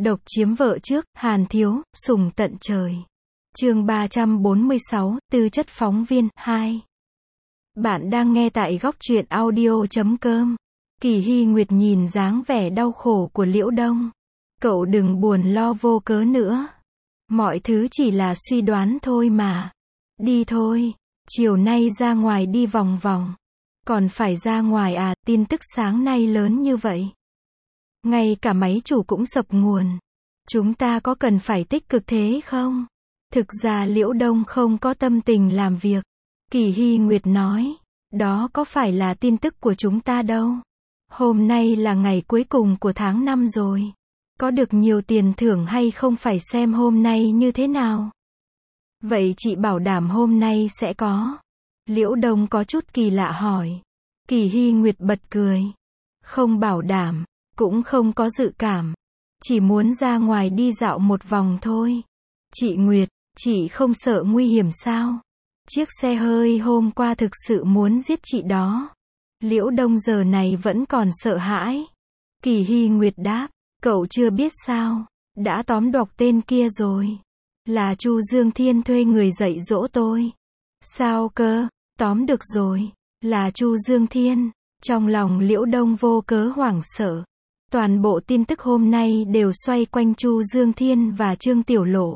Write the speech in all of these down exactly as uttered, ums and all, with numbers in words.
Độc chiếm vợ trước, Hàn Thiếu, sủng tận trời. Chương ba trăm bốn mươi sáu, tư chất phóng viên, hai. Bạn đang nghe tại góc truyện audio chấm com. Kỳ Hy Nguyệt nhìn dáng vẻ đau khổ của Liễu Đông. Cậu đừng buồn lo vô cớ nữa. Mọi thứ chỉ là suy đoán thôi mà. Đi thôi, chiều nay ra ngoài đi vòng vòng. Còn phải ra ngoài à, tin tức sáng nay lớn như vậy. Ngay cả máy chủ cũng sập nguồn. Chúng ta có cần phải tích cực thế không? Thực ra Liễu Đông không có tâm tình làm việc. Kỳ Hy Nguyệt nói, đó có phải là tin tức của chúng ta đâu. Hôm nay là ngày cuối cùng của tháng năm rồi. Có được nhiều tiền thưởng hay không phải xem hôm nay như thế nào. Vậy chị bảo đảm hôm nay sẽ có. Liễu Đông có chút kỳ lạ hỏi. Kỳ Hy Nguyệt bật cười. Không bảo đảm, cũng không có dự cảm. Chỉ muốn ra ngoài đi dạo một vòng thôi. Chị Nguyệt, chị không sợ nguy hiểm sao? Chiếc xe hơi hôm qua thực sự muốn giết chị đó. Liễu Đông giờ này vẫn còn sợ hãi. Kỳ Hy Nguyệt đáp, cậu chưa biết sao? Đã tóm đọc tên kia rồi. Là Chu Dương Thiên thuê người dạy dỗ tôi. Sao cơ? Tóm được rồi. Là Chu Dương Thiên. Trong lòng Liễu Đông vô cớ hoảng sợ. Toàn bộ tin tức hôm nay đều xoay quanh Chu Dương Thiên và Trương Tiểu Lộ.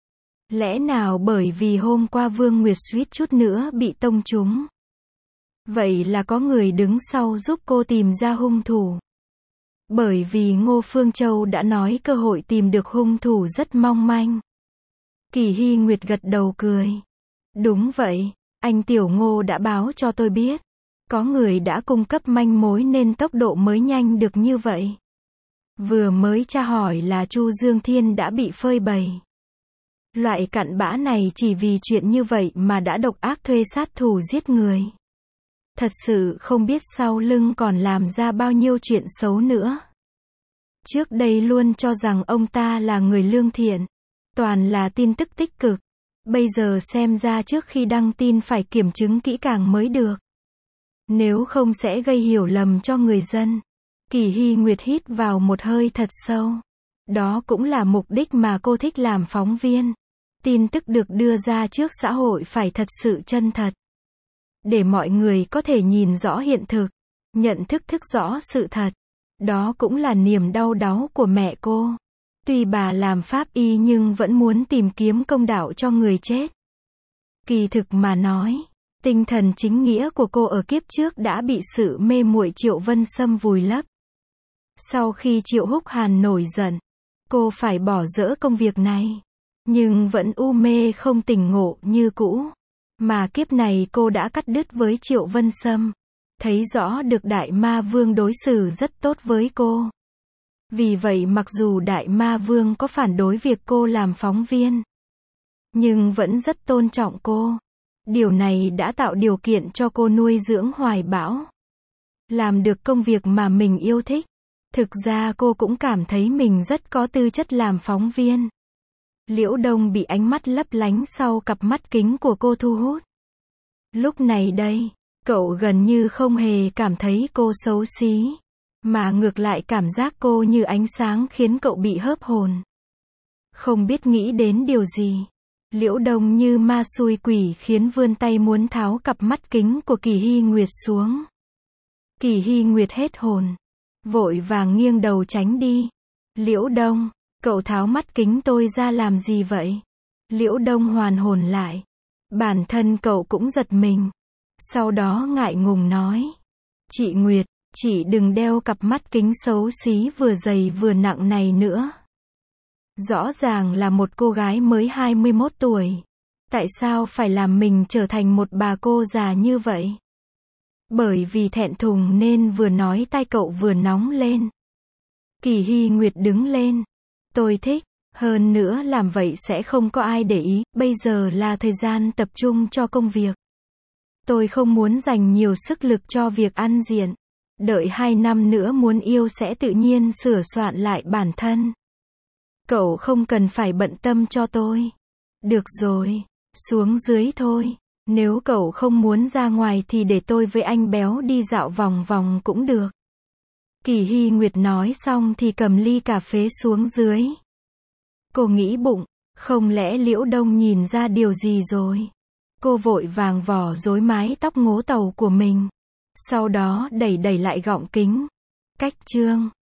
Lẽ nào bởi vì hôm qua Vương Nguyệt suýt chút nữa bị tông trúng? Vậy là có người đứng sau giúp cô tìm ra hung thủ. Bởi vì Ngô Phương Châu đã nói cơ hội tìm được hung thủ rất mong manh. Kỳ Hy Nguyệt gật đầu cười. Đúng vậy, anh Tiểu Ngô đã báo cho tôi biết. Có người đã cung cấp manh mối nên tốc độ mới nhanh được như vậy. Vừa mới tra hỏi là Chu Dương Thiên đã bị phơi bày. Loại cặn bã này chỉ vì chuyện như vậy mà đã độc ác thuê sát thủ giết người. Thật sự không biết sau lưng còn làm ra bao nhiêu chuyện xấu nữa. Trước đây luôn cho rằng ông ta là người lương thiện. Toàn là tin tức tích cực. Bây giờ xem ra trước khi đăng tin phải kiểm chứng kỹ càng mới được. Nếu không sẽ gây hiểu lầm cho người dân. Kỳ Hy Nguyệt hít vào một hơi thật sâu. Đó cũng là mục đích mà cô thích làm phóng viên. Tin tức được đưa ra trước xã hội phải thật sự chân thật. Để mọi người có thể nhìn rõ hiện thực, nhận thức thức rõ sự thật. Đó cũng là niềm đau đáu của mẹ cô. Tuy bà làm pháp y nhưng vẫn muốn tìm kiếm công đạo cho người chết. Kỳ thực mà nói, tinh thần chính nghĩa của cô ở kiếp trước đã bị sự mê muội Triệu Vân Sâm vùi lấp. Sau khi Triệu Húc Hàn nổi giận, cô phải bỏ dỡ công việc này. Nhưng vẫn u mê không tỉnh ngộ như cũ. Mà kiếp này cô đã cắt đứt với Triệu Vân Sâm. Thấy rõ được Đại Ma Vương đối xử rất tốt với cô. Vì vậy mặc dù Đại Ma Vương có phản đối việc cô làm phóng viên, nhưng vẫn rất tôn trọng cô. Điều này đã tạo điều kiện cho cô nuôi dưỡng hoài bão. Làm được công việc mà mình yêu thích. Thực ra cô cũng cảm thấy mình rất có tư chất làm phóng viên. Liễu Đông bị ánh mắt lấp lánh sau cặp mắt kính của cô thu hút. Lúc này đây, cậu gần như không hề cảm thấy cô xấu xí, mà ngược lại cảm giác cô như ánh sáng khiến cậu bị hớp hồn. Không biết nghĩ đến điều gì, Liễu Đông như ma xui quỷ khiến vươn tay muốn tháo cặp mắt kính của Kỳ Hy Nguyệt xuống. Kỳ Hy Nguyệt hết hồn, vội vàng nghiêng đầu tránh đi. Liễu Đông, cậu tháo mắt kính tôi ra làm gì vậy? Liễu Đông hoàn hồn lại. Bản thân cậu cũng giật mình. Sau đó ngại ngùng nói. Chị Nguyệt, chị đừng đeo cặp mắt kính xấu xí vừa dày vừa nặng này nữa. Rõ ràng là một cô gái mới hai mươi mốt tuổi. Tại sao phải làm mình trở thành một bà cô già như vậy? Bởi vì thẹn thùng nên vừa nói tai cậu vừa nóng lên. Kỳ Hy Nguyệt đứng lên. Tôi thích, hơn nữa làm vậy sẽ không có ai để ý, bây giờ là thời gian tập trung cho công việc. Tôi không muốn dành nhiều sức lực cho việc ăn diện. Đợi hai năm nữa muốn yêu sẽ tự nhiên sửa soạn lại bản thân. Cậu không cần phải bận tâm cho tôi. Được rồi, xuống dưới thôi. Nếu cậu không muốn ra ngoài thì để tôi với anh béo đi dạo vòng vòng cũng được. Kỳ Hy Nguyệt nói xong thì cầm ly cà phê xuống dưới. Cô nghĩ bụng, không lẽ Liễu Đông nhìn ra điều gì rồi? Cô vội vàng vò rối mái tóc ngố tàu của mình. Sau đó đẩy đẩy lại gọng kính. Cách chương